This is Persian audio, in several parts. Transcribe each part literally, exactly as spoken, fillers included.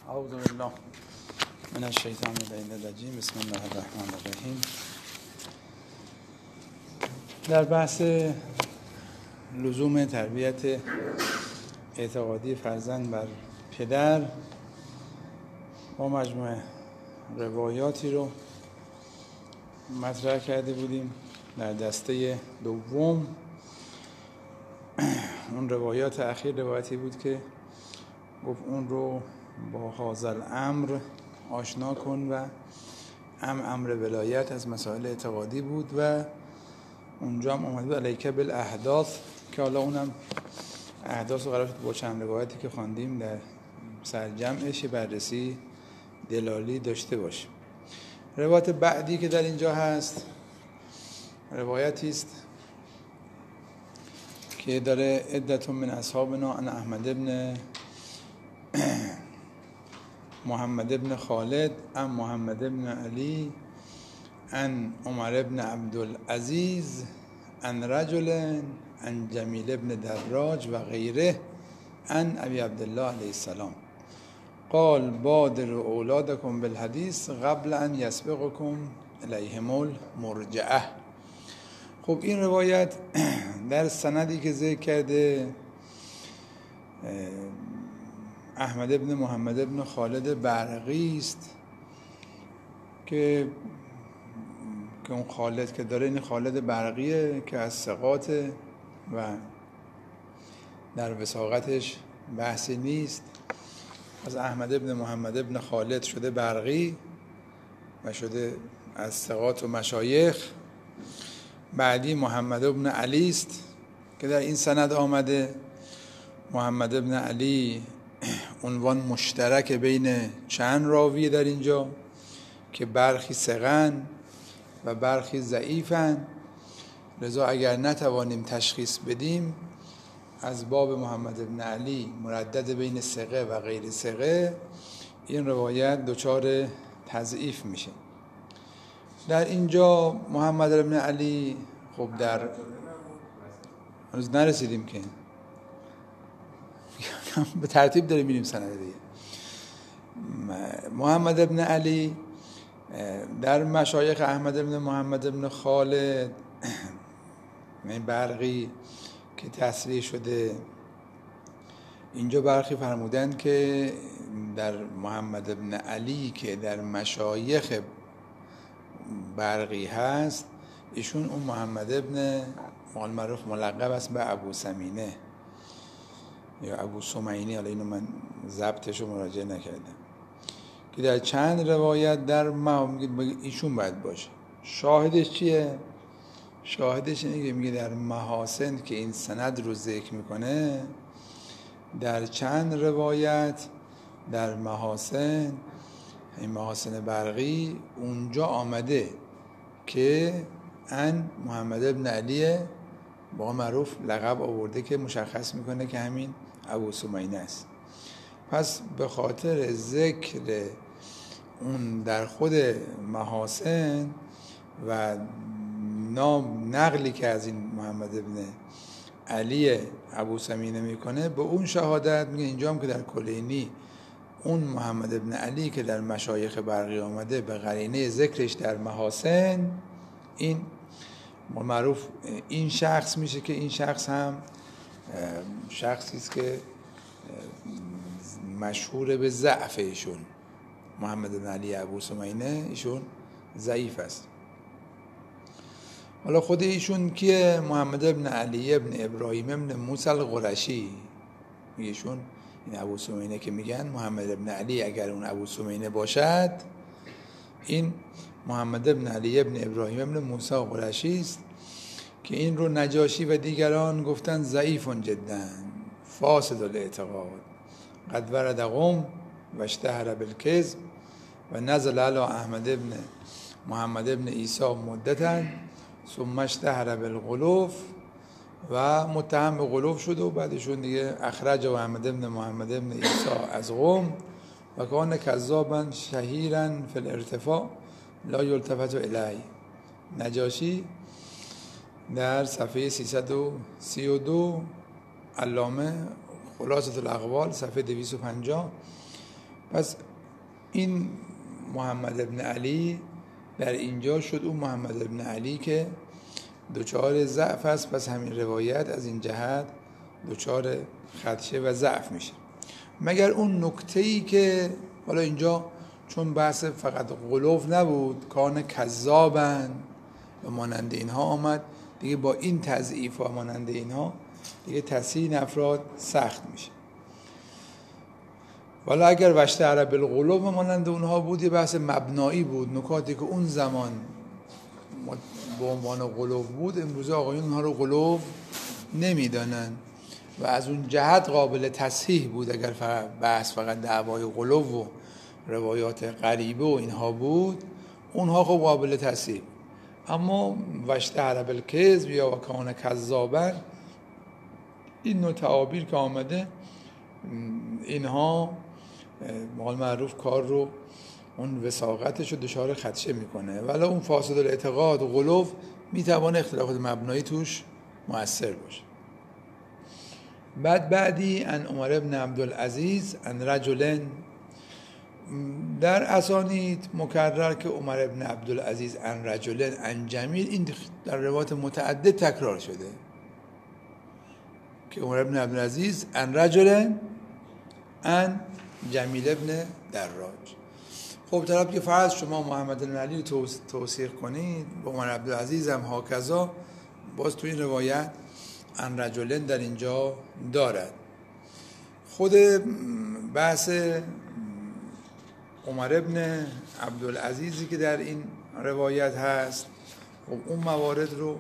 اعوذ بالله من الشیطان الرجیم. بسم الله الرحمن الرحیم. در بحث لزوم تربیت اعتقادی فرزند بر پدر ما مجموعه روایاتی رو مطرح کرده بودیم. در دسته دوم اون روایات اخیر روایتی بود که گفت اون رو با هازل امر آشنا کن و ام امر ولایت از مسائل اعتقادی بود و اونجا هم اومد بود علیکه بالاحداث که حالا اونم احداث رو قرار شد با چند روایتی که خواندیم در سرجمعش بررسی دلالی داشته باشیم. روایت بعدی که در اینجا هست روایتی است که داره عدت من اصحابنا ان احمد ابن محمد ابن خالد ان محمد ابن علی ان عمر ابن عبدالعزیز ان رجل ان جمیل ابن دراج و غیره ان ابی عبدالله علیه السلام قال بادر اولادکم بالحدیث قبل ان یسبقکم الیهم المرجعه. خب این روایت در سندی که ذکر کرده احمد ابن محمد ابن خالد برقی است که که اون خالد که داره این خالد برقیه که از ثقات و در وثاقتش بحثی نیست. از احمد ابن محمد ابن خالد شده برقی و شده از ثقات و مشایخ. بعدی محمد ابن علی است که در این سند آمده. محمد ابن علی عنوان مشترک بین چند راوی در اینجا که برخی ثقن و برخی ضعیفن، لذا اگر نتوانیم تشخیص بدیم از باب محمد ابن علی مردد بین ثقه و غیر ثقه این روایت دچار تضعیف میشه. در اینجا محمد ابن علی خب در هنوز نرسیدیم که به ترتیب داریم میریم سند دیگه. محمد ابن علی در مشایخ احمد ابن محمد ابن خالد این برقی که تصریح شده اینجا برخی فرمودن که در محمد ابن علی که در مشایخ برقی هست ایشون اون محمد ابن مال معروف ملقب است به ابو سمینه یا ابو سمینی، حالا اینو من ضبطش رو مراجعه نکردم، که در چند روایت در ما میگه ایشون باید باشه. شاهدش چیه؟ شاهدش اینه که میگه در محاسن که این سند رو ذکر میکنه در چند روایت در محاسن این محاسن برقی اونجا آمده که ان محمد ابن علی با معروف لقب آورده که مشخص میکنه که همین ابو سمینه است. پس به خاطر ذکر اون در خود محاسن و نام نقلی که از این محمد ابن علی ابو سمینه میکنه به اون شهادت میگه اینجا هم که در کلینی اون محمد ابن علی که در مشایخ برقی آمده به قرینه ذکرش در محاسن این معروف این شخص میشه که این شخص هم شخصی است که مشهور به ضعف ایشون. محمد بن علی ابو سمینه ایشون ضعیف است. حالا خود ایشون کیه؟ محمد بن علی ابن ابراهیم ابن موسی القرشی میگه ایشون این ابو سمینه که میگن محمد بن علی اگر اون ابو سمینه باشد این محمد بن علی ابن ابراهیم ابن موسی القرشی است که این رو نجاشی و دیگران گفتن ضعیف جدا فاسد الاعتقاد قد ورد قوم و اشتهر بالکذب و نزل علی احمد ابن محمد ابن عیسی مدتا ثم اشتهر بالغلوف و متهم به غلوف شد و بعدشون دیگه اخرج احمد ابن محمد ابن عیسی از قوم و کان کذابا شهیرا فی الارتفاع لا یلتفت الیه. نجاشی در صفحه سیصد و سی و دو علامه خلاصة الاقوال صفحه دویست و پنجاه پس این محمد ابن علی در اینجا شد اون محمد ابن علی که دچار ضعف است. پس همین روایت از این جهت دچار خدشه و ضعف میشه، مگر اون نکته‌ای که حالا اینجا چون بحث فقط غلو نبود، کان کذابن و مانند اینها آمد دیگه، با این تضعیف و مانند اینها دیگه تصحیح این افراد سخت میشه. والا اگر وشته عرب الغلو و مانند اونها بود یه بحث مبنایی بود، نکاتی که اون زمان به عنوان غلو بود امروز آقایون اونها رو غلو نمیدانن و از اون جهت قابل تصحیح بود. اگر فقط بحث فقط دعوای غلو و روایات غریبه و اینها بود اونها خب قابل تصحیح، اما وشته عرب الکذب یا وکان کذابن این نوع تعابیر که آمده اینها مال معروف کار رو اون وساقتش رو دچار خدشه میکنه، ولی اون فاسد الاعتقاد و غلو میتوانه اختلافات مبنایی توش مؤثر باشه. بعد بعدی ان عمر بن عبدالعزیز ان رجلن، در اسانید مکرر که عمر بن عبدالعزیز ان رجلن ان جمیل، این در روایات متعدد تکرار شده که عمر بن عبدالعزیز ان رجلن ان جمیل ابن دراج. خب طرف که فرض شما محمد بن علی رو توثیق کنید با عمر عبدالعزیز هم هاکذا، باز تو این روایت ان رجلن در اینجا دارد. خود بحث عمر ابن عبدالعزیزی که در این روایت هست، خب اون موارد رو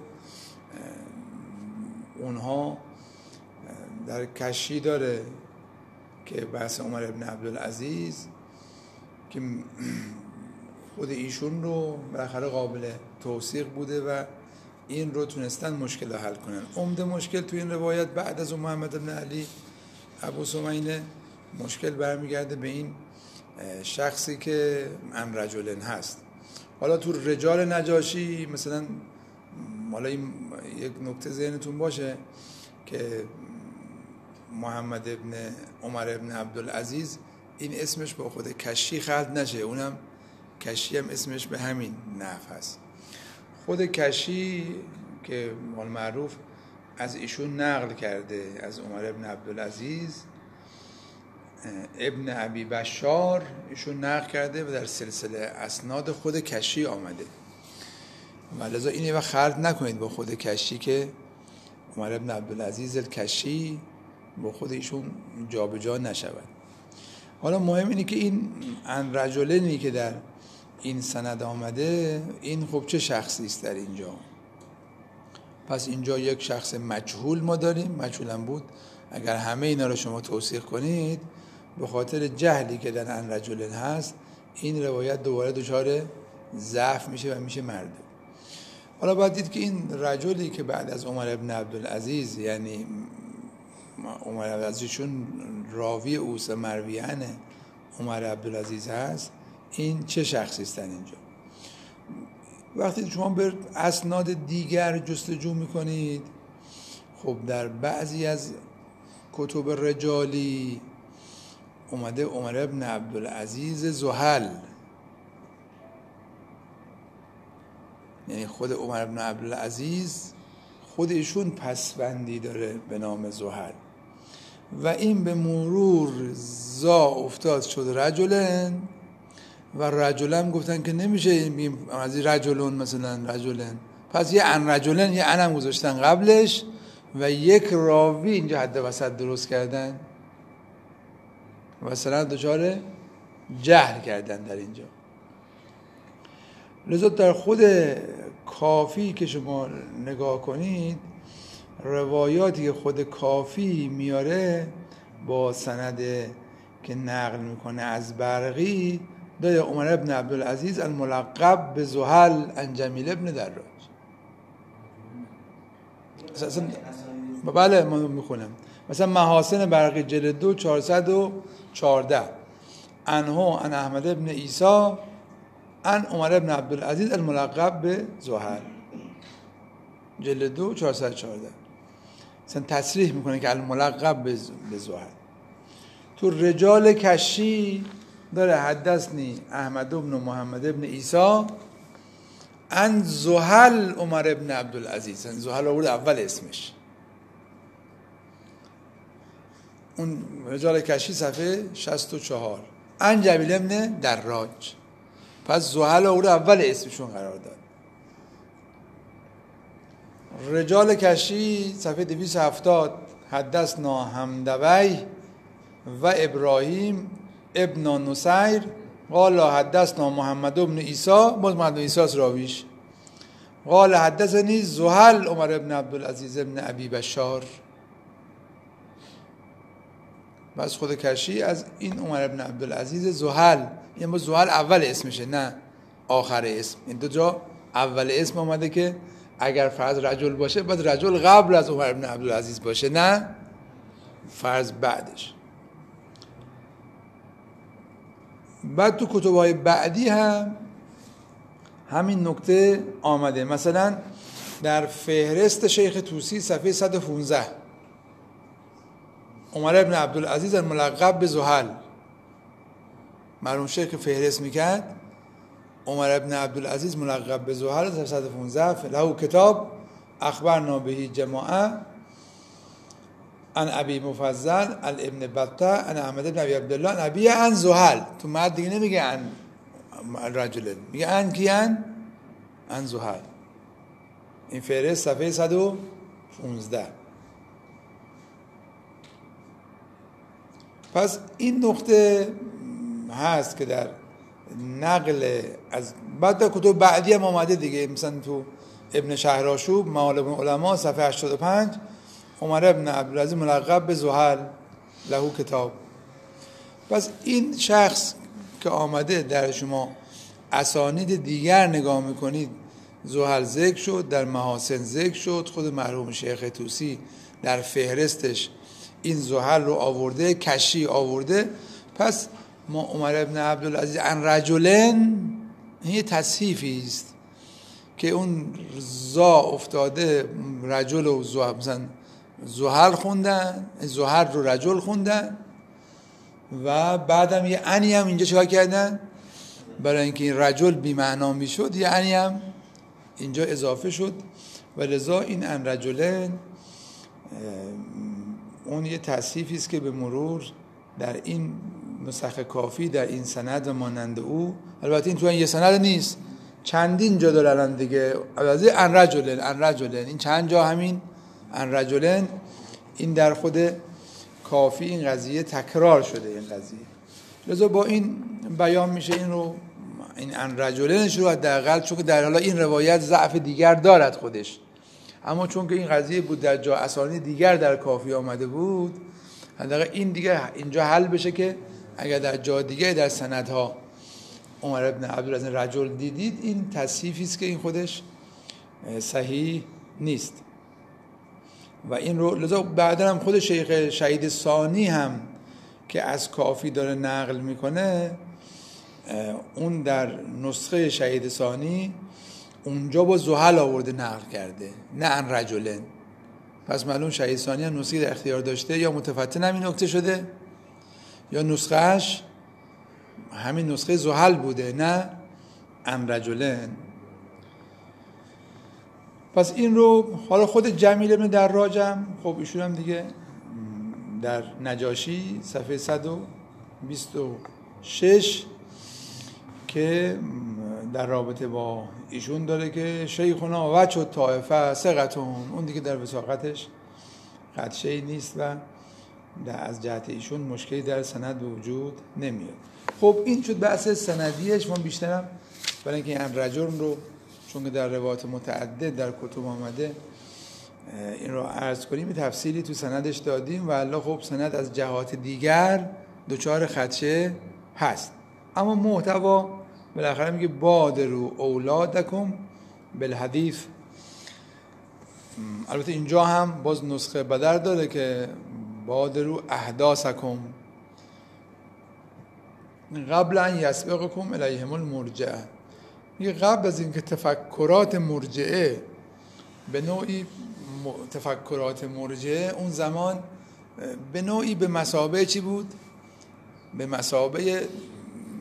اونها در کشی داره که بحث عمر ابن عبدالعزیز که خود ایشون رو بالاخره قابل توثیق بوده و این رو تونستن مشکل رو حل کنن. عمده مشکل توی این روایت بعد از محمد ابن علی ابو سمینه مشکل برمیگرده به این شخصی که ان رجلن هست. حالا تو رجال نجاشی مثلا، حالا این یک نکته ذهنتون باشه که محمد ابن عمر ابن عبدالعزیز این اسمش با خود کشی خلط نشه، اونم کشی هم اسمش به همین نحو هست. خود کشی که مال معروف از ایشون نقل کرده از عمر ابن عبدالعزیز، ابن ابی بشار ایشون نقل کرده و در سلسله اسناد خود کشی آمده و لذا اینه و خلط نکنید با خود کشی که عمر ابن عبدالعزیز الکشی با خود ایشون جا به جا نشود. حالا مهم اینه که این ان رجلنی که در این سند آمده این خب چه شخصی است در اینجا؟ پس اینجا یک شخص مجهول ما داریم، مجهول هم بود اگر همه اینا رو شما توثیق کنید به خاطر جهلی که در ان رجلن هست این روایت دوباره دچار ضعف میشه و میشه مردود. حالا باید دید که این رجلی که بعد از عمر ابن عبدالعزیز، یعنی عمر عبدالعزیزشون راوی اوست مرویان عمر عبدالعزیز هست، این چه شخصی است اینجا؟ وقتی شما به اسناد دیگر جستجو میکنید، خب در بعضی از کتب رجالی اومده عمر ابن عبدالعزیز زحل، یعنی خود عمر ابن عبدالعزیز خود ایشون پسوندی داره به نام زحل و این به مرور زا افتاد شد رجلن و رجلن گفتن که نمیشه بگیم از رجلون مثلا رجلن، پس یه ان رجلن یه انم گذاشتن قبلش و یک راوی اینجا حد وسط درست کردن مثلا دچار جهل کردن در اینجا. لذا در خود کافی که شما نگاه کنید روایاتی که خود کافی میاره با سند که نقل میکنه از برقی داره عمر ابن عبدالعزیز الملقب به زحل عن جمیل ابن دراج. اصلا بله ما میخونم مثلا محاسن برقی جلد دو چهارصد و چهارده انه ان احمد ابن عیسی ان عمر ابن عبدالعزیز الملقب به زحل، جلد دو چهارصد و چهارده مثلا تصریح میکنه که الملقب به زحل. تو رجال کشی داره حدثنی احمد بن محمد بن عیسی عن زحل عمر بن عبدالعزیز. زحل آورد اول اسمش، اون رجال کشی صفحه شصت و چهار. عن جبیل بن دراج، پس زحل آورد اول اسمشون قرار داد. رجال کشی صفحه دویست و هفتاد حدثنا حمدوی و ابراهیم ابن نصیر قال حدثنا محمد بن عیسی، باز محمد بن عیسی است راویش، قال حدثنی زحل عمر بن عبدالعزیز ابن ابی بشار. بس خود کشی از این عمر بن عبدالعزیز زحل، یعنی با زحل اول اسمشه نه آخر اسم. این دو جا اول اسم اومده که اگر فرض رجل باشه بعد رجل قبل از عمر بن عبدالعزیز باشه، نه فرض بعدش. بعد تو کتب‌های بعدی هم همین نکته آمده، مثلا در فهرست شیخ طوسی صفحه صد و پانزده عمر بن عبدالعزیز الملقب به زحل، مرحوم شیخ فهرست میکرد عمر بن عبدالعزیز ملقب به زحل صفحه صد و پانزده له کتاب اخبرنا به جماعه عن ابی مفضل الابن بطه عن احمد بن ابی عبدالله عن ابی عن زحل. تو مد دیگه نمیگه عن رجل، میگه عن کی؟ عن عن زحل. این فهرست صفحه صد و پانزده. پس این نقطه هست که در نقل از بعد در کتب بعدی هم آمده دیگه، مثلا تو ابن شهرآشوب معالم العلماء صفحه هشتاد و پنج عمر ابن عبدالعزیز ملقب به زحل له کتاب. پس این شخص که آمده در شما اسانید دیگر نگاه میکنید، زحل ذکر شد، در محاسن ذکر شد، خود مرحوم شیخ طوسی در فهرستش این زحل رو آورده، کشی آورده. پس ما عمر ابن عبدالعزیز عن رجلن یه تصحیفی است که اون زا افتاده رجل و زحل، مثلا زحل خوندن، زحل رو رجل خوندن و بعدم یه انی هم اینجا چکار کردن برای اینکه این رجل بی معنا میشد، یه انی هم اینجا اضافه شد و لذا این ان رجلن اون یه تصحیفی است که به مرور در این نسخ کافی در این سند و مانند او، البته این تو این یه سند نیست، چندین جا داره الان دیگه، البته ان رجلن ان رجلن این چند جا همین ان رجلن، این در خود کافی این قضیه تکرار شده این قضیه. لذا با این بیان میشه این رو این ان رجلنش رو حداقل، چون که در حالا این روایت ضعف دیگر دارد خودش، اما چون که این قضیه بود در جا اسانید دیگر در کافی آمده بود، حداقل این دیگه اینجا حل بشه که اگر در جا دیگه در سندها عمر ابن عبدالعزیز رجل دیدید، این تصحیفی است که این خودش صحیح نیست. و این رو لذا بعدا هم خود شیخ شهید ثانی هم که از کافی داره نقل میکنه، اون در نسخه شهید ثانی اونجا با زحل آورده نقل کرده، نه ان رجلن. پس معلوم شهید ثانی هم نسخه در اختیار داشته، یا متفتن همین نکته شده یا نسخهش همین نسخه زحل بوده، نه ان رجلن. پس این رو حالا خود جمیل بن دراج هم خب ایشون هم دیگه در نجاشی صفحه صد و بیست و شش که در رابطه با ایشون داره که شیخونا وجه و طائفه ثقتون، اون دیگه در وثاقتش خدشه‌ای نیست و در از جهت ایشون مشکلی در سند وجود نمیاد. خب این شد بحث سندیش. ما بیشترم برای اینکه این رجل رو چون که در روایات متعدد در کتب آمده این رو عرض کنیم، به تفصیلی تو سندش دادیم و الله خب سند از جهات دیگر دوچار خدشه هست، اما محتوا بالاخره میگه بادروا اولادکم بالحدیث. البته اینجا هم باز نسخه بدر داره که بادروا احداثکم قبل ان یسبقکم الیهم المرجعه. میگه قبل از اینکه تفکرات مرجعه به نوعی تفکرات مرجعه اون زمان به نوعی به مثابه چی بود؟ به مثابه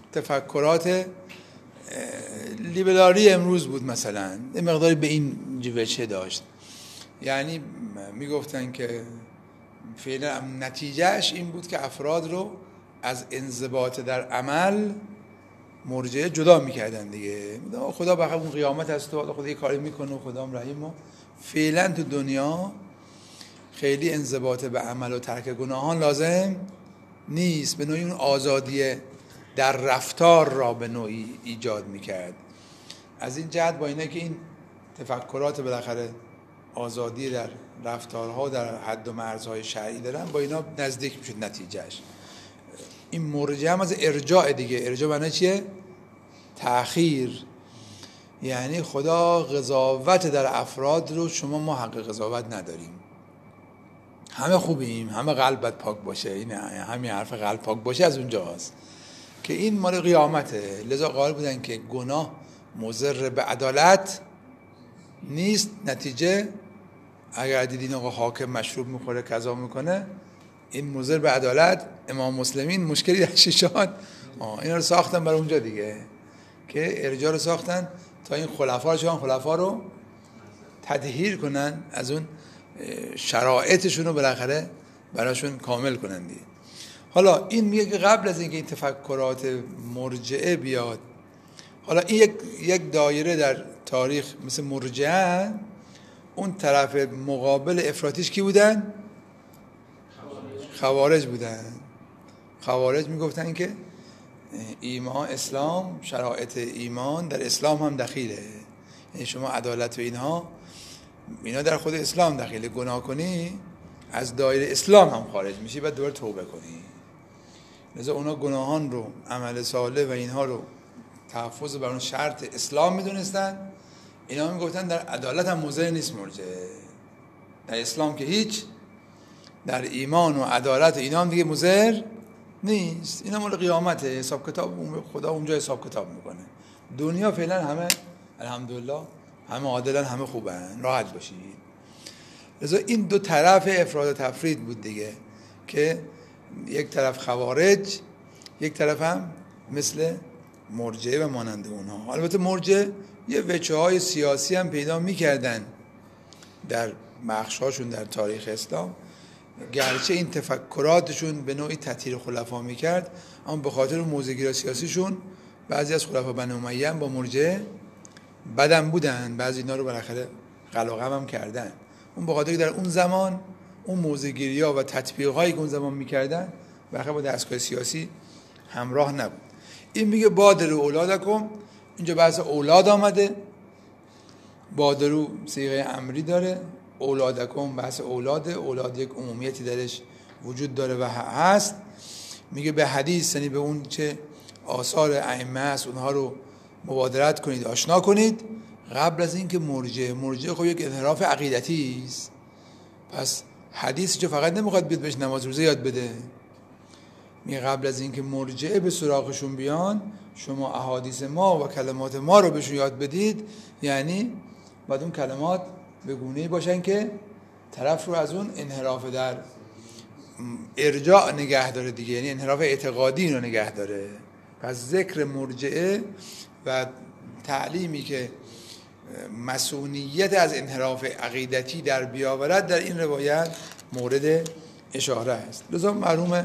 تفکرات لیبراری امروز بود مثلا، یه مقداری به این جوچه داشت. یعنی میگفتن که فعلا نتیجهش این بود که افراد رو از انضباط در عمل مرجعه جدا میکردن دیگه. خدا بخیر اون قیامت هست و خدا یه کاری میکنه و خدا هم رحیم. و فعلا تو دنیا خیلی انضباط به عمل و ترک گناهان لازم نیست، به نوعی اون آزادی در رفتار را به نوعی ایجاد میکرد. از این جهت با اینه که این تفکرات بالاخره آزادی در رفتارها در حد و مرزهای شرعی دارن، با اینا نزدیک میشد نتیجهش. این مرجعه هم از ارجاع دیگه. ارجاع معنی چیه؟ تأخیر. یعنی خدا قضاوت در افراد رو، شما ما حق قضاوت نداریم، همه خوبیم، همه قلبت پاک باشه. این همین حرف قلب پاک باشه از اونجاست که این مال قیامته. لذا قائل بودن که گناه مضر به عدالت نیست. نتیجه اگر دیدین آقا حاکم مشروب میخوره قضا میکنه، این مضر به عدالت. امام مسلمین مشکلی در شیشان اینا رو ساختن برای اونجا دیگه، که ارجاع رو ساختن تا این خلفا رو شان خلفا رو تطهیر کنن، از اون شرایطشون رو بالاخره براشون کامل کنن دیگه. حالا این میگه که قبل از اینکه این تفکرات مرجعه بیاد، حالا این یک یک دایره در تاریخ مثل مرجعه، اون طرف مقابل افراطیش کی بودن؟ خوارج بودن. خوارج میگفتن که ایمان اسلام، شرایط ایمان در اسلام هم دخیله. یعنی شما عدالت و اینها اینا در خود اسلام دخیله، گناه کنی از دایره اسلام هم خارج میشی، بعد دوباره توبه کنی. لذا اونا گناهان رو، عمل صالح و اینها رو تحفظ بر اون شرط اسلام میدونستن. اینا میگفتن در عدالت هم موضع نیست مرجعه، در اسلام که هیچ، در ایمان و عدالت اینا هم دیگه مضر نیست. اینا مال قیامته، حساب کتاب خدا اونجا حساب کتاب میکنه. دنیا فعلا همه الحمدلله همه عادلن، همه خوبن، راحت باشید. لذا این دو طرف افراد و تفرید بود دیگه، که یک طرف خوارج، یک طرف هم مثل مرجعه و مانند اونها. البته مرجعه یه وجه‌های سیاسی هم پیدا میکردن در بخش‌هاشون در تاریخ اسلام، گرچه این تفکراتشون به نوعی تطهیر خلفا میکرد، اما به خاطر موضع‌گیری سیاسیشون بعضی از خلفا بنی امیه با مرجعه بدم بودن، بعضی اینا رو بالاخره قلقم هم کردن. اون به خاطر که در اون زمان اون موضع‌گیری‌ها و تطبیق‌هایی که اون زمان میکردن بالاخره با دستگاه سیاسی همراه نبود. این میگه بادروا اولادکم، اینجا بحث اولاد آمده. بادروا صیغه امری داره، اولادکم بحث اولاده. اولاد یک عمومیتی درش وجود داره و هست. میگه به حدیث، یعنی به اون چه آثار ائمه است اونها رو مبادرت کنید، آشنا کنید قبل از اینکه مرجعه. مرجعه خب یک انحراف عقیدتی است، پس حدیث چه فقط نمیخواد بیاد بهش نماز روزه یاد بده. میگه قبل از اینکه مرجعه به سراغشون بیان، شما احادیث ما و کلمات ما رو بهشون یاد بدید. یعنی باید اون کلمات به گونه‌ای باشن که طرف رو از اون انحراف در ارجاع نگه داره دیگه، یعنی انحراف اعتقادی رو نگه داره. پس ذکر مرجعه و تعلیمی که مسئولیت از انحراف عقیدتی در بیاورد در این روایت مورد اشاره است. لذا مرحوم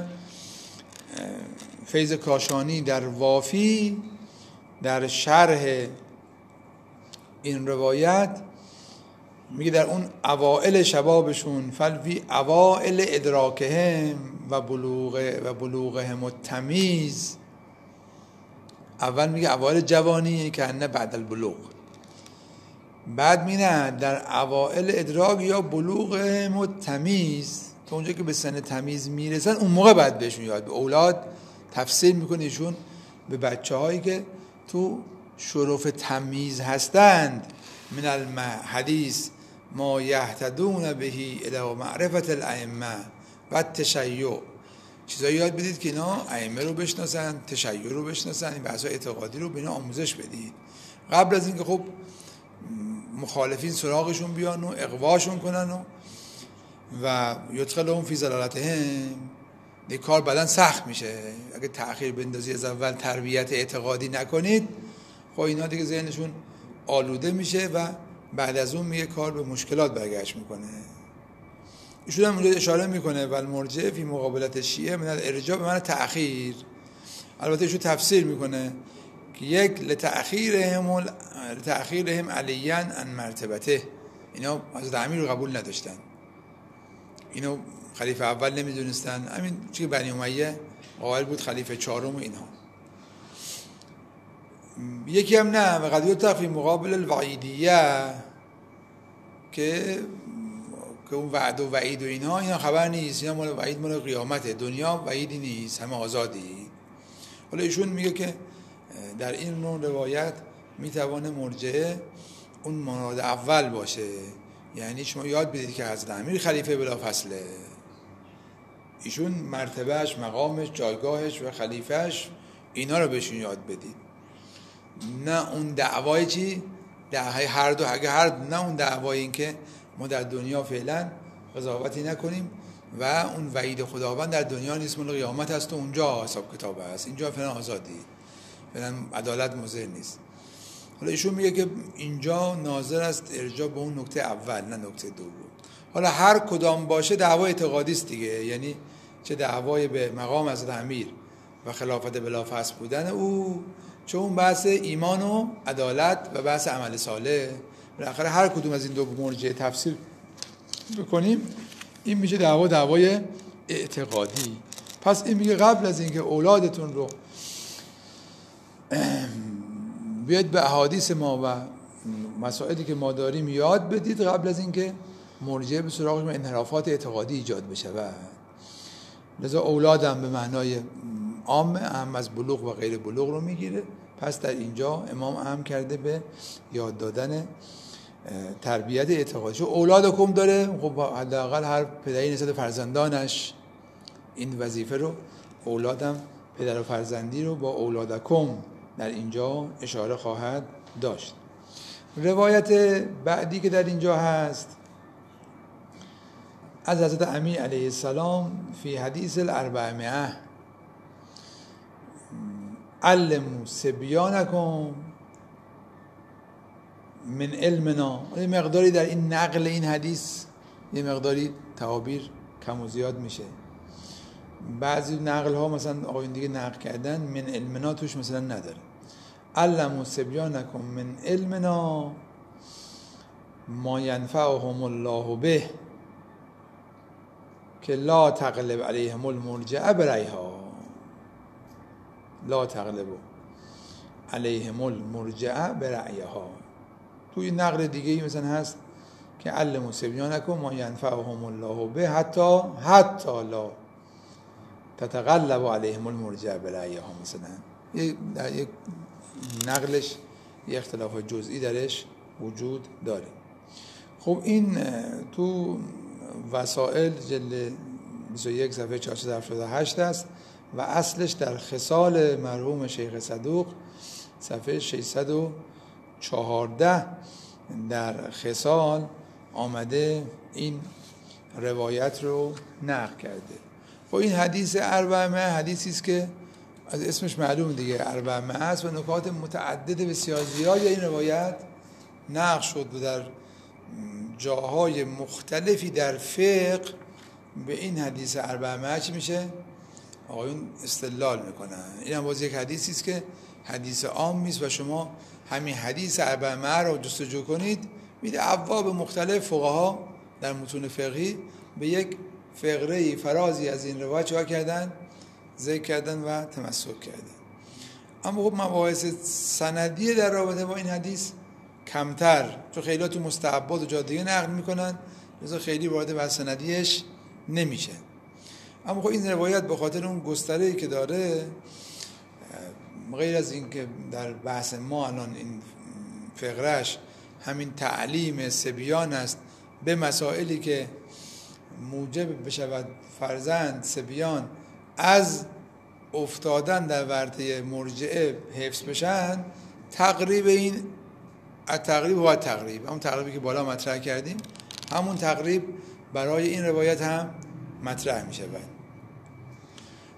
فیض کاشانی در وافی در شرح این روایت میگه در اون اوائل شبابشون، فلوی اوائل ادراکهم و بلوغ و بلوغهم التمیز. اول میگه اوائل جوانی که انه بعد البلوغ، بعد میگه در اوائل ادراک یا بلوغهم التمیز، تا اونجا که به سن تمیز میرسن اون موقع بعد بهشون یاد. به اولاد تفسیر میکنه ایشون به بچه هایی که تو شرف تمیز هستند. من الحدیث ما یهتدون بهی الی معرفت الائمه و تشیع، چیزایی یاد بدید که اینا ائمه رو بشناسن، تشیع رو بشناسن، این بحث اعتقادی رو به اینا آموزش بدید قبل از اینکه خب مخالفین سراغشون بیان و اغواشون کنن و و یدخلهم فی ضلالتهم این کار بعداً سخت میشه. اگه تأخیر بندازی از اول تربیت اعتقادی نکنید، خب اینا دیگه ذهنشون آلوده میشه و بعد از اون میگه کار به مشکلات برگشت میکنه. ایشون هم اونجا اشاره میکنه و المرجع فی مقابلت شیعه من الارجاع به معنی تأخیر. البته ایشون تفسیر میکنه که یک لتأخیرهم لتأخیرهم علیاً عن مرتبته، اینا حضرت امیر رو قبول نداشتن، اینو خلیفه اول نمیدونستن، همین چیه بنی امیه قائل بود خلیفه چهارم و اینها. یکی هم نه و قد یطلق فی مقابل الوعیدیه که که اون وعد و وعید و اینها اینا خبر نیست، اینا مال وعید مال قیامته، دنیا وعیدی نیست، همه آزادی. حالا ایشون میگه که در این نوع روایت میتوانه مرجعه اون مراد اول باشه، یعنی شما یاد بدید که حضرت امیر خلیفه بلافاصله، ایشون مرتبهش، مقامش، جایگاهش و خلیفهش اینا رو بهشون یاد بدید، نه اون دعوای چی دعوای هر دو، اگه هر نه اون دعوای این که ما در دنیا فعلا قضاوتی نکنیم و اون وعید خداوند در دنیا نیست، مال قیامت هست و اونجا حساب کتاب هست، اینجا فعلا آزادی، فعلا عدالت مضر نیست. حالا ایشون میگه که اینجا ناظر است ارجاع به اون نکته اول نه نکته دوم. حالا هر کدام باشه دعوای اعتقادی است دیگه، یعنی چه دعوای به مقام حضرت امیر و خلافت بلافاصل بودن او، چه اون بحث ایمان و عدالت و بحث عمل صالح، بالاخره هر کدوم از این دو مرجع تفسیر بکنیم این میشه دعوا دعوای اعتقادی. پس این میگه قبل از اینکه اولادتون رو بیاید به احادیث ما و مسائلی که ما داریم یاد بدید، قبل از اینکه مرجع به سراغ انحرافات اعتقادی ایجاد بشه. و لذا اولادم به معنای عام اهم از بلوغ و غیر بلوغ رو میگیره. پس در اینجا امام اهم کرده به یاد دادن تربیت اعتقادی. چون اولادکم داره، خب حداقل هر پدری نسبت فرزندانش این وظیفه رو، اولادم پدر و فرزندی رو با اولادکم در اینجا اشاره خواهد داشت. روایت بعدی که در اینجا هست از حضرت امیر علیه السلام فی حدیث الاربعمائه علموا صبیانکم من علمنا. یه مقداری در این نقل این حدیث یه مقداری تعابیر کم و زیاد میشه. بعضی نقل ها مثلا آقایون دیگه نقل کردن من علمنا توش مثلا نداره. علموا صبیانکم من علمنا ما ینفعهم الله به که لا تغلب علیهم المرجع برایها، لا تغلب علیهم المرجع برایها. توی نقل دیگه ای مثلا هست که علموا صبیانکم ما ینفعهم الله به حتی حتی لا تتغلب علیهم المرجع برایها. مثلا در یک نقلش یه اختلاف جزئی درش وجود داره. خب این تو وسائل جلد بیست و یک صفحه چهارصد و هفتاد و هشت است و اصلش در خصال مرحوم شیخ صدوق صفحه ششصد و چهارده در خصال آمده این روایت رو نقل کرده. خب این حدیث اربعمائه حدیثی است که از اسمش معلوم دیگه اربعمائه است و نکات متعدد بسیار زیادی این روایت نقل شد و در جاهای مختلفی در فقه به این حدیث اربعمائه چی میشه؟ آقایون استدلال میکنن. این هم باز یک حدیثی است که حدیث عامی است و شما همین حدیث اربعمائه رو جستجو کنید میده ابواب مختلف فقها در متون فقهی به یک فقره فرازی از این روایت چه کردن؟ ذکر کردن و تمسک کردن. اما خب مباحث سندی در رابطه با این حدیث کمتر، چون خیلی تو مستحبات و جای دیگه نقل میکنن، لذا خیلی وارد بحث سندیش نمیشه. اما خب این روایت به خاطر اون گستره‌ای که داره، غیر از این که در بحث ما الان این فقرهش همین تعلیم صبیان است به مسائلی که موجب بشود فرزند صبیان از افتادن در ورطه مرجعه حفظ بشن، تقریب این تقریب و تقریب همون تقریبی که بالا مطرح کردیم همون تقریب برای این روایت هم مطرح می شود.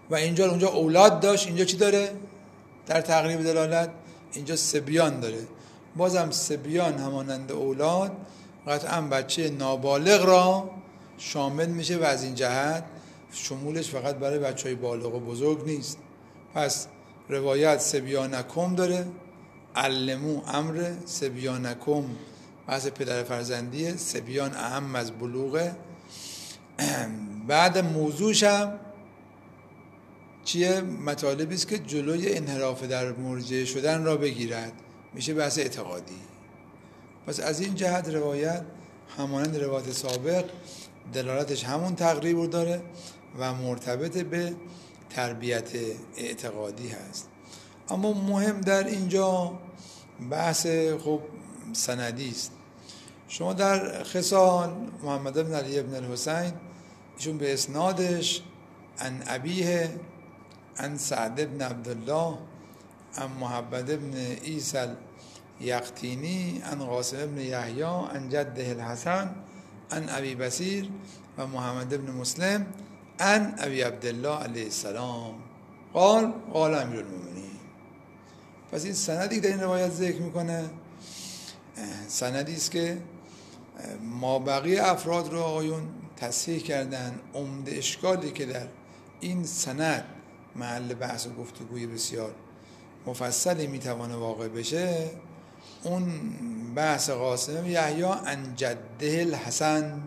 و اینجا اونجا اولاد داشت، اینجا چی داره در تقریب دلالت؟ اینجا سبیان داره. بازم سبیان همانند اولاد قطعا بچه نابالغ را شامل میشه و از این جهت شمولش فقط برای بچهای بالغ و بزرگ نیست. پس روایت سبیانکم داره، علمو امر، سبیانکم بحث پدر فرزندیه، سبیان اهم از بلوغه. بعد موضوعش هم چیه؟ مطالبی است که جلوی انحراف در مرجع شدن را بگیرد، میشه بحث اعتقادی. پس از این جهت روایت همانند روایت سابق دلالتش همون تقریب رو داره و مرتبط به تربیت اعتقادی هست. اما مهم در اینجا بحث خب سندی است. شما در خصال محمد بن علی بن الحسین ایشون به اسنادش عن ابیه عن سعد بن عبدالله عن محمد بن عیسی یقطینی عن قاسم بن یحیی عن جده الحسن عن ابی بصیر و محمد بن مسلم عن ابی عبدالله علیه السلام قال قال امیرالمومنین. پس این سندی در این روایت ذکر میکنه سندی است که مابقی افراد رو آقایون تصحیح کردن. عمده اشکالی که در این سند محل بحث و گفتگوی بسیار مفصلی میتوانه واقع بشه، اون بحث قاسم یحیی عن جده الحسن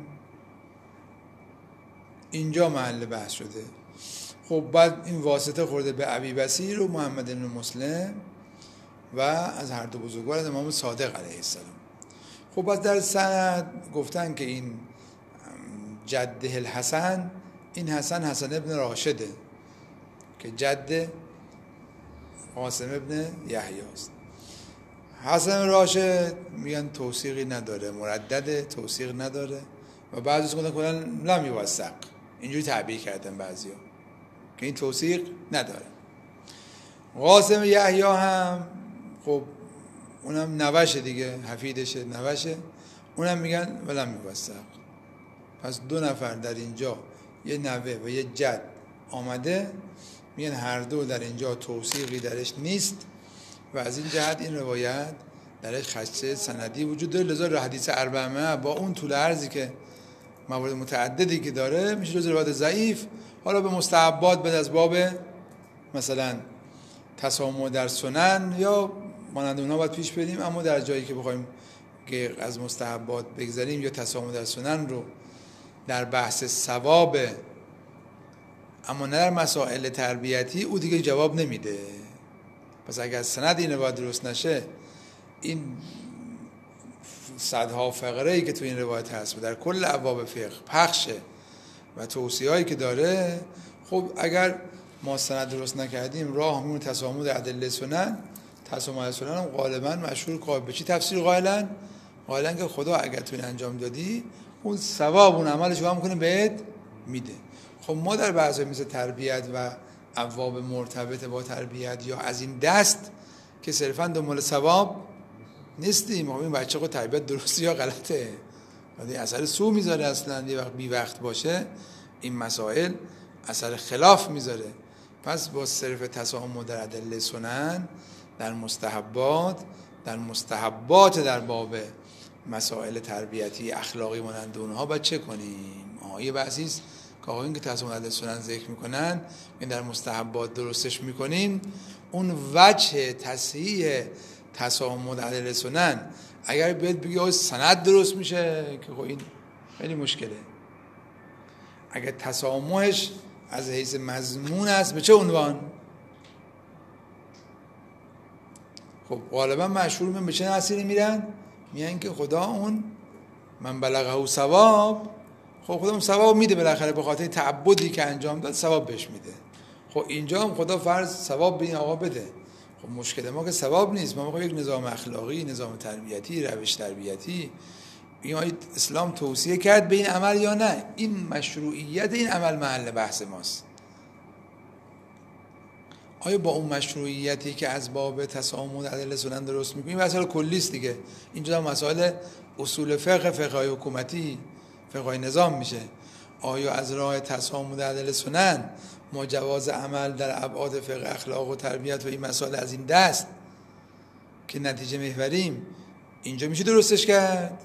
اینجا محل بحث شده. خب بعد این واسطه خورده به ابی بصیر و محمد بن مسلم و از هر دو بزرگوار از امام صادق علیه السلام. خب بعد در سند گفتن که این جده الحسن، این حسن حسن ابن راشده که جد قاسم ابن یحیی است. حسن راشد میگن توثیقی نداره، مردد توثیق نداره و بعضی گفتن کلا لم یوثق، اینجوری تعبیر کردن بعضیا که این توثیق نداره. قاسم یحیی هم خب اونم نوشه دیگه، حفیدشه، نوشه، اونم میگن ولم یوثق. پس دو نفر در اینجا، یه نوه و یه جد آمده، میگن هر دو در اینجا توثیقی درش نیست و از این جهت این روایت درش خدشه سندی وجود داره. لذا حدیث اربعه با اون طول عرضی که موارد متعددی که داره میشه جز روایت ضعیف. حالا به مستحبات بعد از باب مثلا تسامح در سنن یا مانند اونها باید پیش بریم، اما در جایی که بخوایم که از مستحبات بگذاریم یا تسامح در سنن رو در بحث ثواب اما نه در مسائل تربیتی او دیگه جواب نمیده. پس اگر سند این روایت درست نشه، این صدها فقره ای که تو این روایت هست و در کل ابواب فقه پخشه و توصیه هایی که داره، خب اگر ما سند درست نکردیم راه میمونه تسامح در ادله سنن. تسامح در سنن هم غالبا مشهور قائل به چی تفسیر قائلن؟ قائلن که خدا اگر تو این انجام دادی اون ثواب اون عملش رو هم کنه بهت میده. خب ما در بحث مثل تربیت و ابواب مرتبط با تربیت یا از این دست که صرفا دنبال ثواب نیستیم. ما این بچه خود تربیت درستی یا غلطه، ولی اثر سو میذاره، اصلا یه وقت بی وقت باشه این مسائل اثر خلاف میذاره. پس با صرف تسامح در ادله سنن، در مستحبات، در مستحبات در باب مسائل تربیتی اخلاقی مانند اونها باید چه کنیم؟ آه یه بحثی است که آقایون که تسامح در ادله سنن ذکر میکنن، این در مستحبات درستش میکنیم، اون وجه تصحیح تسامح در ادله سنن اگر بیاد بگی سند درست میشه که خب این خیلی مشکله. اگر تسامحش از حیث مضمون است به چه عنوان؟ خب غالبا مشهور من به چه نصیری میرن؟ میگن که خدا اون من بلغه ثواب، خب خدا اون ثواب میده بالاخره به خاطر تعبدی که انجام داد ثواب بهش میده. خب اینجا هم خدا فرض ثواب به این آقا بده. خب مشکل ما که ثواب نیست، ما میخوایم یک نظام اخلاقی، نظام تربیتی، روش تربیتی. این اسلام توصیه کرد به این عمل یا نه؟ این مشروعیت این عمل محل بحث ماست. آیا با اون مشروعیتی که از باب تسامح در ادله سنن درست میکنیم؟ مسائل کلی است دیگه. اینجا مسائل اصول فقه، فقه حکومتی، فقه نظام میشه. آیا از راه تسامح در ادله سنن ما جواز عمل در ابعاد فقه اخلاق و تربیت و این مسائل از این دست که نتیجه محوریم، اینجا میشه درستش کرد؟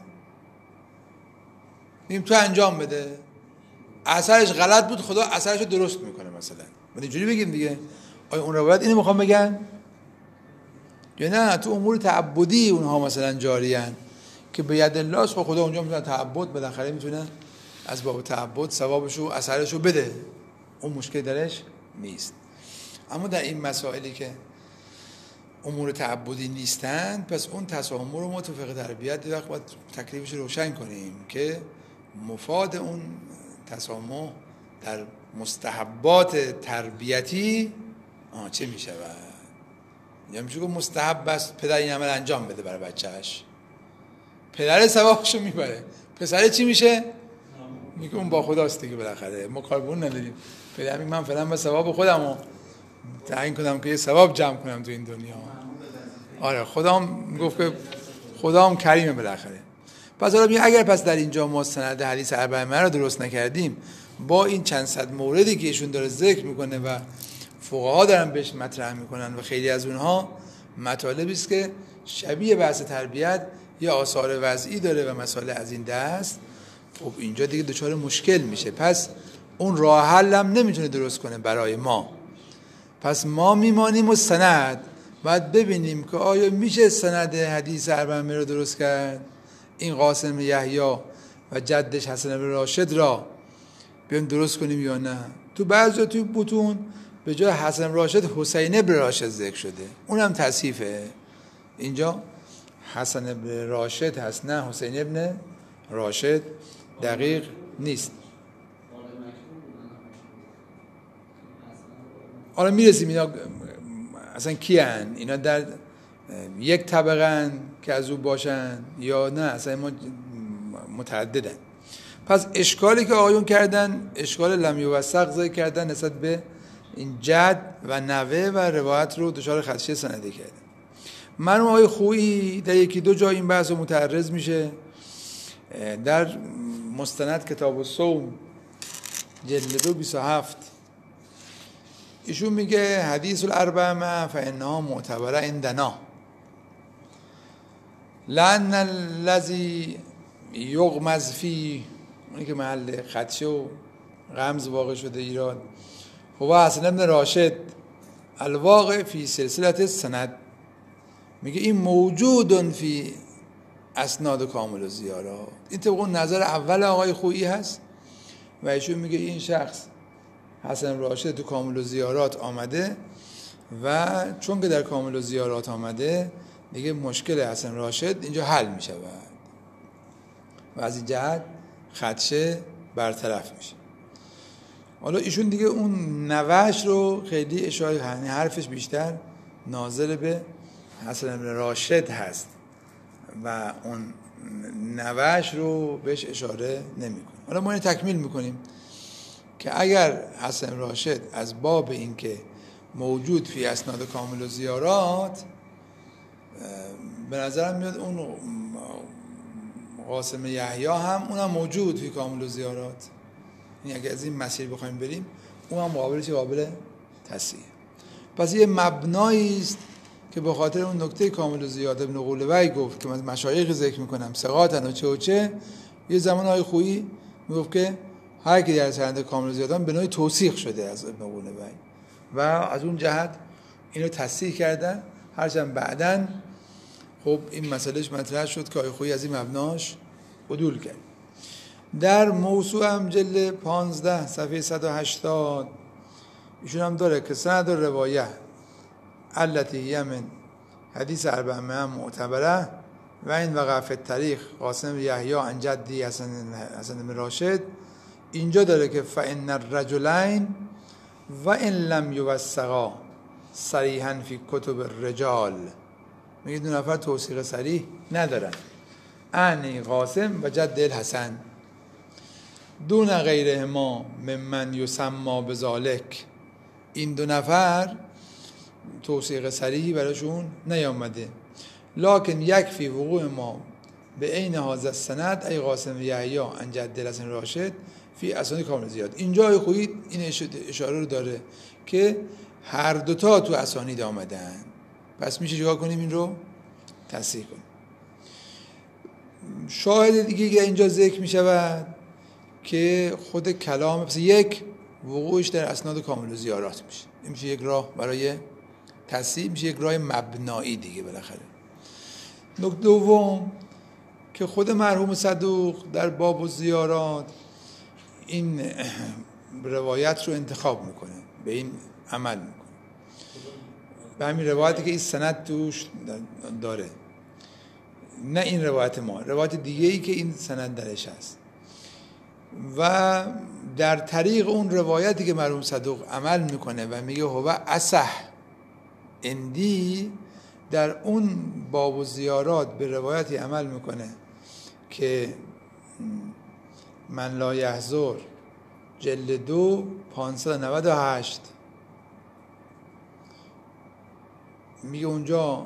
میگیم تو انجام بده، اثرش غلط بود، خدا اثرش رو درست میکنه مثلا. ما اینجوری بگیم دیگه. آیا اون روایت اینو میخوام بگن؟ یا نه تو امور تعبدی اونها مثلا جاریان که به ید الله است، خدا اونجا میتونه تعبد بالاخره میتونه از باب تعبد ثوابشو اثرشو بده، اون مشکل درش نیست. اما در این مسائلی که امور تعبدی نیستند، پس اون تساهم رو متفق تربیت یه وقت باید تکلیفش روشن کنیم که مفاد اون تساهم در مستحبات تربیتی آه چه می شود؟ یا میشه که مستحب است پدر این عمل انجام بده برای بچهش، پدر ثوابشو میبره، پسر چی میشه؟ میگه اون با خداست دیگه، بالاخره ما کار به اون نداریم. پدر میگه من فعلا به ثواب خودمو تعیین کنم که یه ثواب جمع کنم تو این دنیا. آره خدام گفت که خدام کریمه بالاخره. پس حالا میگه اگر پس در اینجا ما سند حدیث اربعه رو درست نکردیم، با این چند صد موردی که ایشون داره ذکر میکنه و فقها دارن بهش مطرح میکنن و خیلی از اونها مطالبی است که شبیه بحث تربیت یا آثار وضعی داره و مسائل از این دست، خب اینجا دیگه دچار مشکل میشه. پس اون راه حل هم نمیتونه درست کنه برای ما. پس ما میمانیم و سند باید ببینیم که آیا میشه سند حدیث اربعه رو درست کرد، این قاسم یحیی و جدش حسن بن راشد را بیایم درست کنیم یا نه. تو بعضی توی بطون به جای حسن بن راشد حسین بن راشد ذکر شده، اونم تصحیفه. اینجا حسن بن راشد هست نه حسین بن راشد، دقیق نیست. حالا میرسیم اینا اصلا کیان، اینا در یک طبقه که از او باشن یا نه اصلا ما متعددن. پس اشکالی که آقایون کردن اشکال لم یوثق ذکر کردن نسبت به این جد و نوه و روایت رو دچار خدشه سندی کردن. مرحوم آقای خویی در یکی دو جای این بحث رو متعرض میشه. در مستند کتاب الصوم جلد دو بیست و هفت ایشون میگه حدیث الاربعه فانها معتبره عندنا لان الذی یغمز فی، اونی که محل خدشه و غمز واقع شده ایراد، هو حسن بن راشد الواقع فی سلسله سند. میگه این موجود فی اسناد کامل الزیارات. این طبق اون نظر اول آقای خویی هست و ایشون میگه این شخص حسن راشد تو کامل الزیارات آمده و چون که در کامل الزیارات آمده دیگه مشکل حسن راشد اینجا حل میشه و از این جهت خدشه برطرف میشه. حالا ایشون دیگه اون نوش رو خیلی اشاره، یعنی حرفش بیشتر ناظر به حسن بن راشد هست و اون نوش رو بهش اشاره نمیکنه. حالا ما اینو تکمیل میکنیم که اگر حسن راشد از باب این که موجود فی اسناد کامل و زیارات، به نظرم میاد اون قاسم یحیی هم اونم موجود فی کامل و زیارات، یعنی اگر از این مسیر بخوایم بریم اون هم قابلش قابل تصحیح. پس یه مبنایی است که به خاطر اون نکته کامل و زیارات ابن قولوی گفت که من مشایخ ذکر میکنم ثقاتن و چه و چه، یه زمان های خویی میگفت که هر کی در سند کامل و زیارات به نوعی توثیق شده از ابن قولوی و از اون جهت اینو تصحیح کردن. هرچند بعداً خب این مسئلهش مطرح شد که آقای خویی از این مبناش عدول کرد. در موسوعه هم جلد پانزده صفحه صد و هشتاد ایشون هم داره که سند و روایه التي هي من حدیث اربعه معتبره و این وقع فی الطریق قاسم یحیی عن جدی حسن حسن بن راشد، اینجا داره که فان الرجلین و ان لم یوثقا صریحا فی کتب الرجال، میگه دو نفر توثیق صریح ندارن، انی قاسم و جد الحسن دون غیرهما ممن یسمى بذالک، این دو نفر توثیق صریحی براشون نیامده، لکن یکفی وقوع ما به عین هذا السند ای قاسم یحیی عن جد الحسن راشد فی اسانید کامل زیاد. اینجا خویی این اشاره رو داره که هر دوتا تو اسانید آمدن، پس میشه چیکار کنیم؟ این رو تصحیح کنیم. شاهد دیگه که اینجا ذکر میشود که خود کلام پس یک وقوعش در اسناد کامل و زیارات میشه. این میشه یک راه برای تصحیح، میشه یک راه مبنایی دیگه بالاخره. نکته دوم که خود مرحوم صدوق در باب و زیارات این روایت رو انتخاب میکنه، به این عمل میکنه، به همین روایتی که این سند توش داره، نه این روایت ما، روایت دیگه ای که این سند درش هست. و در طریق اون روایتی که مرحوم صدوق عمل میکنه و میگه هو اصح اندی، در اون باب و زیارات به روایتی عمل میکنه که من لا یحضر جلد دو پانصد و نود و هشت میگه اونجا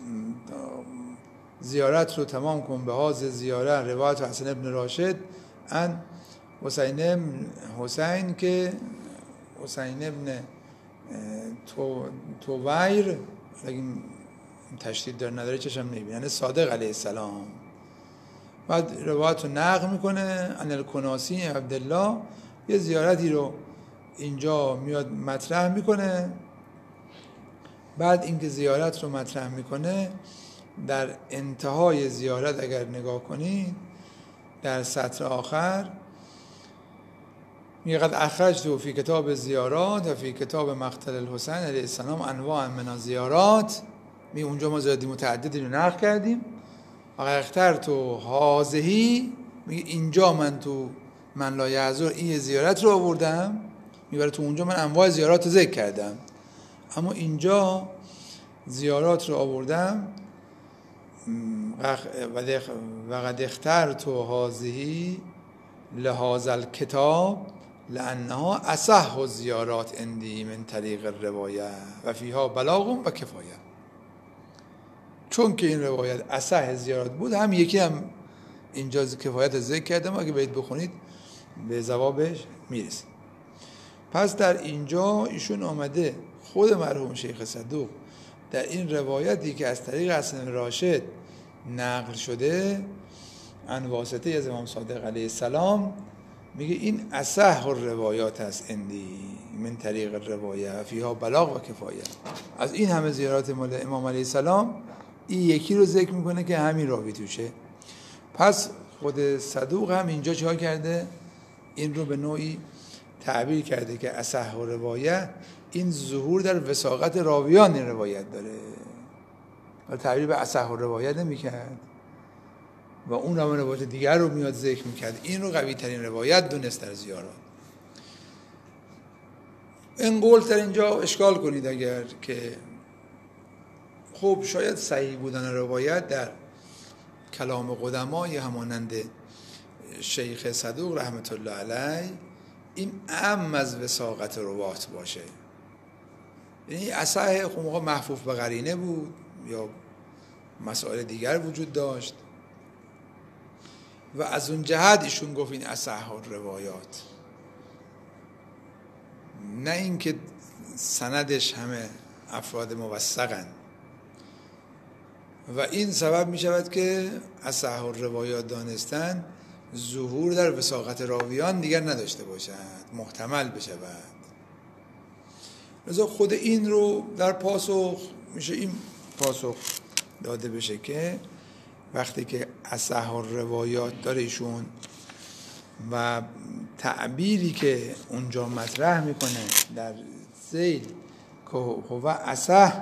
زیارت رو تمام کن به حاضر زیارت روایت حسن ابن راشد ان حسین ابن حسین که حسین ابن تو تویر، اگه تشدید داره نداره چشم نمیبینه، یعنی صادق علیه السلام. بعد روایت رو نقل میکنه ان الکناسی عبدالله، یه زیارتی رو اینجا میاد مطرح میکنه. بعد اینکه زیارت رو مطرح میکنه در انتهای زیارت اگر نگاه کنید در سطر آخر میگه قد اخرجت فی کتاب زیارات و فی کتاب مقتل الحسین علیه السلام انواع من زیارات. میگه اونجا ما زیادی متعددی رو نقل کردیم. و اختر تو حاضهی، میگه اینجا من تو من لا یحضر این زیارت رو آوردم، میبره تو اونجا من انواع زیارات رو ذکر کردم، اما اینجا زیارات رو آوردم و قد اخترت حاضهی لهذا الکتاب لانها اصح الزیارات عندی من طریق الروایه و فیها بلاغ و کفایه. چون که این روایت اصح زیارات بود، هم یکی هم اینجا کفایت ذکر کردم، اگه باید بخونید به جوابش میرسید. پس در اینجا ایشون آمده خود مرحوم شیخ صدوق در این روایتی که از طریق حسن راشد نقل شده ان واسطه از امام صادق علیه السلام، میگه این اصح الروایات است اندی من طریق الروایه فیها بلاغ و کفایه. از این همه زیارات مال امام علیه السلام این یکی رو ذکر میکنه که همین راوی توشه. پس خود صدوق هم اینجا چه کرده؟ این رو به نوعی تعبیر کرده که اصح الروایه این ظهور در وثاقت راویان این روایت داره و تعبیر به اصح الروایه نمیکرد و اون هم روایت دیگر رو میاد ذکر میکرد. این رو قوی ترین روایت دونست در زیارات. این قول در اینجا اشکال کنید اگر که خب شاید صحیح بودن روایت در کلام قدمای همانند شیخ صدوق رحمت الله علیه این اعم از وثاقت روات باشه، یعنی اصح خب موقع محفوف به قرینه بود یا مسائل دیگر وجود داشت و از اون جهت ایشون گفت این اصح الروایات، نه اینکه سندش همه افراد موثقن. و این سبب می شود که اصح الروایات دانستن ظهور در وثاقت راویان دیگر نداشته باشد، محتمل بشود. لذا خود این رو در پاسخ میشه این پاسخ داده بشه که وقتی که اصح الروایات داره ایشون و تعبیری که اونجا مطرح میکنه در ذیل که هو اصح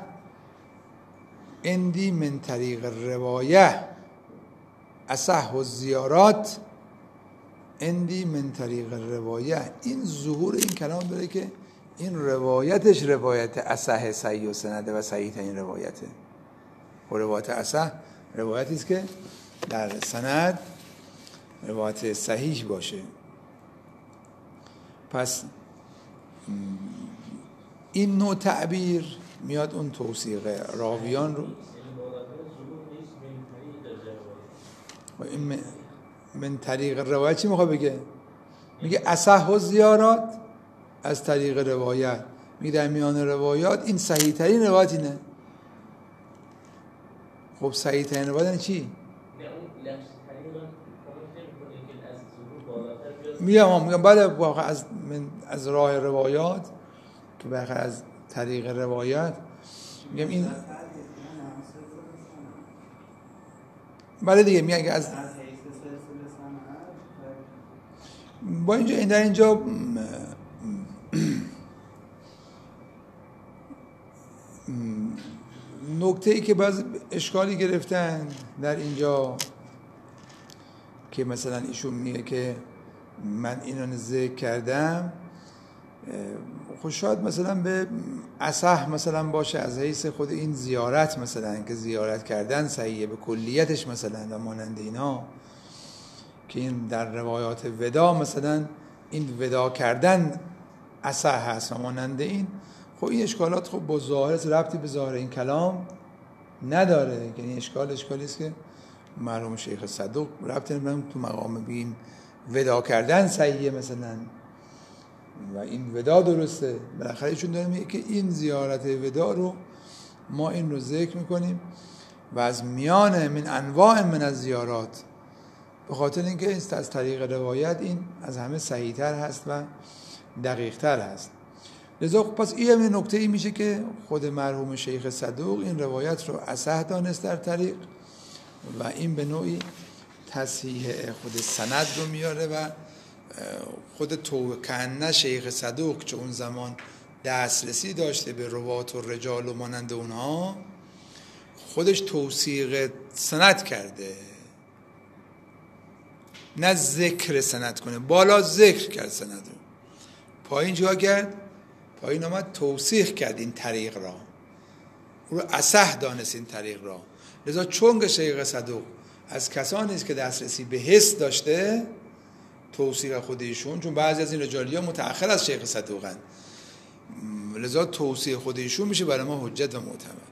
اندی من طریق روایه اصح الزیارات اندی من طریق روایه، این ظهور این کلام داره که این روایتش روایت اصح صحیح و سنده و صحیح ترین روایته. و روایت اصح روایتی است که در سند روایت صحیح باشه. پس این نوع تعبیر میاد اون توثیق راویان رو و این من طریق روایت چی میخواد بگه؟ میگه اصح و زیارات از طریق روایت. میگه در میان روایات این صحیح ترین روایت اینه. خب صحیح ترین روایت چی؟ میگم میگم بله واقعا از من از راه روایات که بخاطر از طریق روایت میگم این بله دیگه میگم که از با اینجا این در اینجا نکته ای که باز اشکالی گرفتن در اینجا که مثلا ایشون میگه که من اینو ذکر کردم، خب شاید مثلا به اصح مثلا باشه از حیث خود این زیارت، مثلا که زیارت کردن صحیحه به کلیتش مثلا و مانند اینا، که این در روایات ودا مثلا این ودا کردن اصح هست و مانند این. خب این اشکالات خب با ظاهر ربطی به ظاهر این کلام نداره، که این اشکال اشکالی است که مرحوم شیخ صدوق ربطی نداره تو مقام بین ودا کردن صحیحه مثلا و این ودا درسته. بالاخره ایشون داره میگه که این زیارت ودا رو ما این رو ذکر میکنیم و از میان من انواع من از زیارات، به خاطر اینکه از طریق روایت این از همه صحیح‌تر هست و دقیق‌تر هست. لذا پس این نکته ای میشه که خود مرحوم شیخ صدوق این روایت رو اصح دانست در طریق و این به نوعی تصحیح خود سند رو میاره و خود تو کنه شیخ صدوق که اون زمان دسترسی داشته به روات و رجال و مانند اونها، خودش توثیق سند کرده، نه ذکر سند کنه، بالا ذکر کرد سند رو، پایین جا کرد، پایین آمد توثیق کرد این طریق را، او رو اصح دانست این طریق را. لذا چون شیخ صدوق از کسانی است که دسترسی به حس داشته توثیق خودشون، چون بعضی از این رجالیا متأخر از شیخ صدوقن، لذا توثیق خودشون میشه برای ما حجت و معتبر.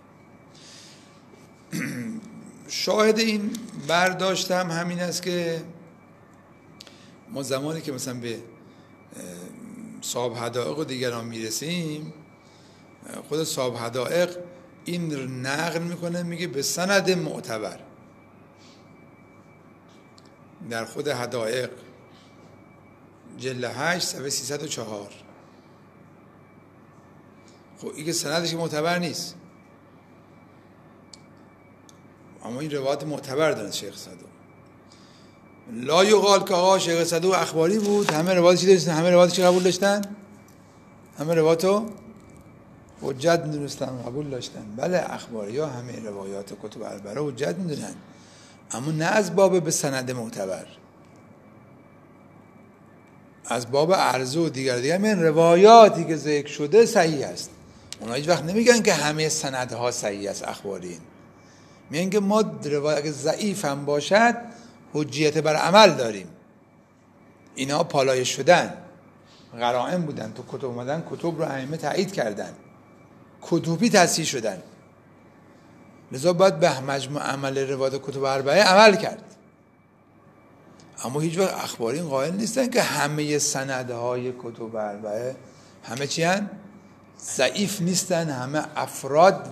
شاهد این برداشتم همین است که ما زمانی که مثلا به صاحب حدائق و دیگران میرسیم، خود صاحب حدائق این نقل میکنه، میگه به سند معتبر در خود حدائق جلد هشت صفحه سیصد و چهار. خب این که سندش معتبر نیست، اما این روایت معتبر دارد شیخ صدوق. لا یقال که آقا شیخ صدوق اخباری بود، همه روایت چی داشتن؟ همه روایت چی قبول داشتن؟ همه روایتو حجت میدونستن، قبول داشتن. بله اخباری ها همه روایات کتب اربعه حجت میدونن، اما نه از باب به سند معتبر، از باب عرضه و دیگر دیگر من روایاتی که ذکر شده صحیح است. اونا هیچ وقت نمیگن که همه سندها صحیح است اخبارین، میگن که ما روایت اگه ضعیف هم باشد حجیت بر عمل داریم. اینا پالایش شدن، قرائن بودن، تو کتب اومدن، کتب رو ائمه تایید کردن، کتبی تصحیح شدن، لذا باید به مجموع عمل روایت کتب اربعه عمل کرد. اما هیچ وقت اخبارین قائل نیستن که همه سندهای کتب اربعه همه چی هن؟ ضعیف نیستن، همه افراد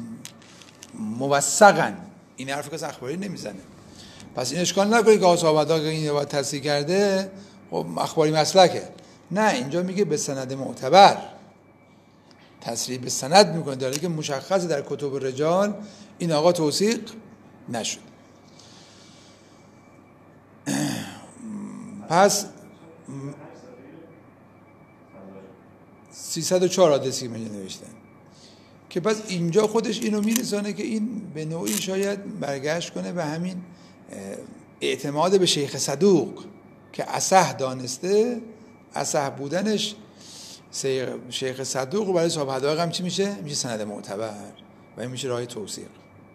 موثقن. این حرف که اخباری نمیزنه. پس این اشکال نکنید که صحابتا که این روایت تصحیح کرده خب اخباری مسلکه. نه، اینجا میگه به سند معتبر تصریح به سند میکنه، در حالی که مشخص در کتب رجال این آقا توثیق نشد. پس سیصد و چهار آدرسی من نوشتن که پس اینجا خودش اینو میرسانه که این به نوعی شاید برگشت کنه به همین اعتماد به شیخ صدوق که اصح دانسته، اصح بودنش شیخ صدوق برای صاحب حدائق هم چی میشه؟ میشه سند معتبر و این میشه راه توثیق.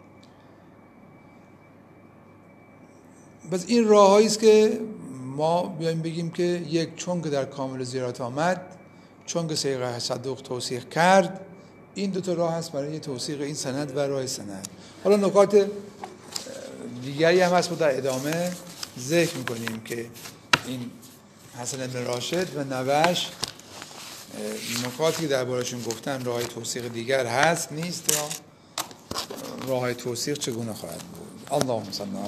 پس این راهایی است که ما بیایم بگیم که یک، چون که در کامل زیارت آمد، چون که شیخ صدوق توثیق کرد، این دو تا راه هست برای توثیق این سند و راه سند. حالا نکات دیگری هم هست که در ادامه ذکر میکنیم که این حسن بن راشد و نوش نکاتی که دربارشون گفتن راه توثیق دیگر هست نیست یا راه توثیق چگونه خواهد بود؟ اللهم صل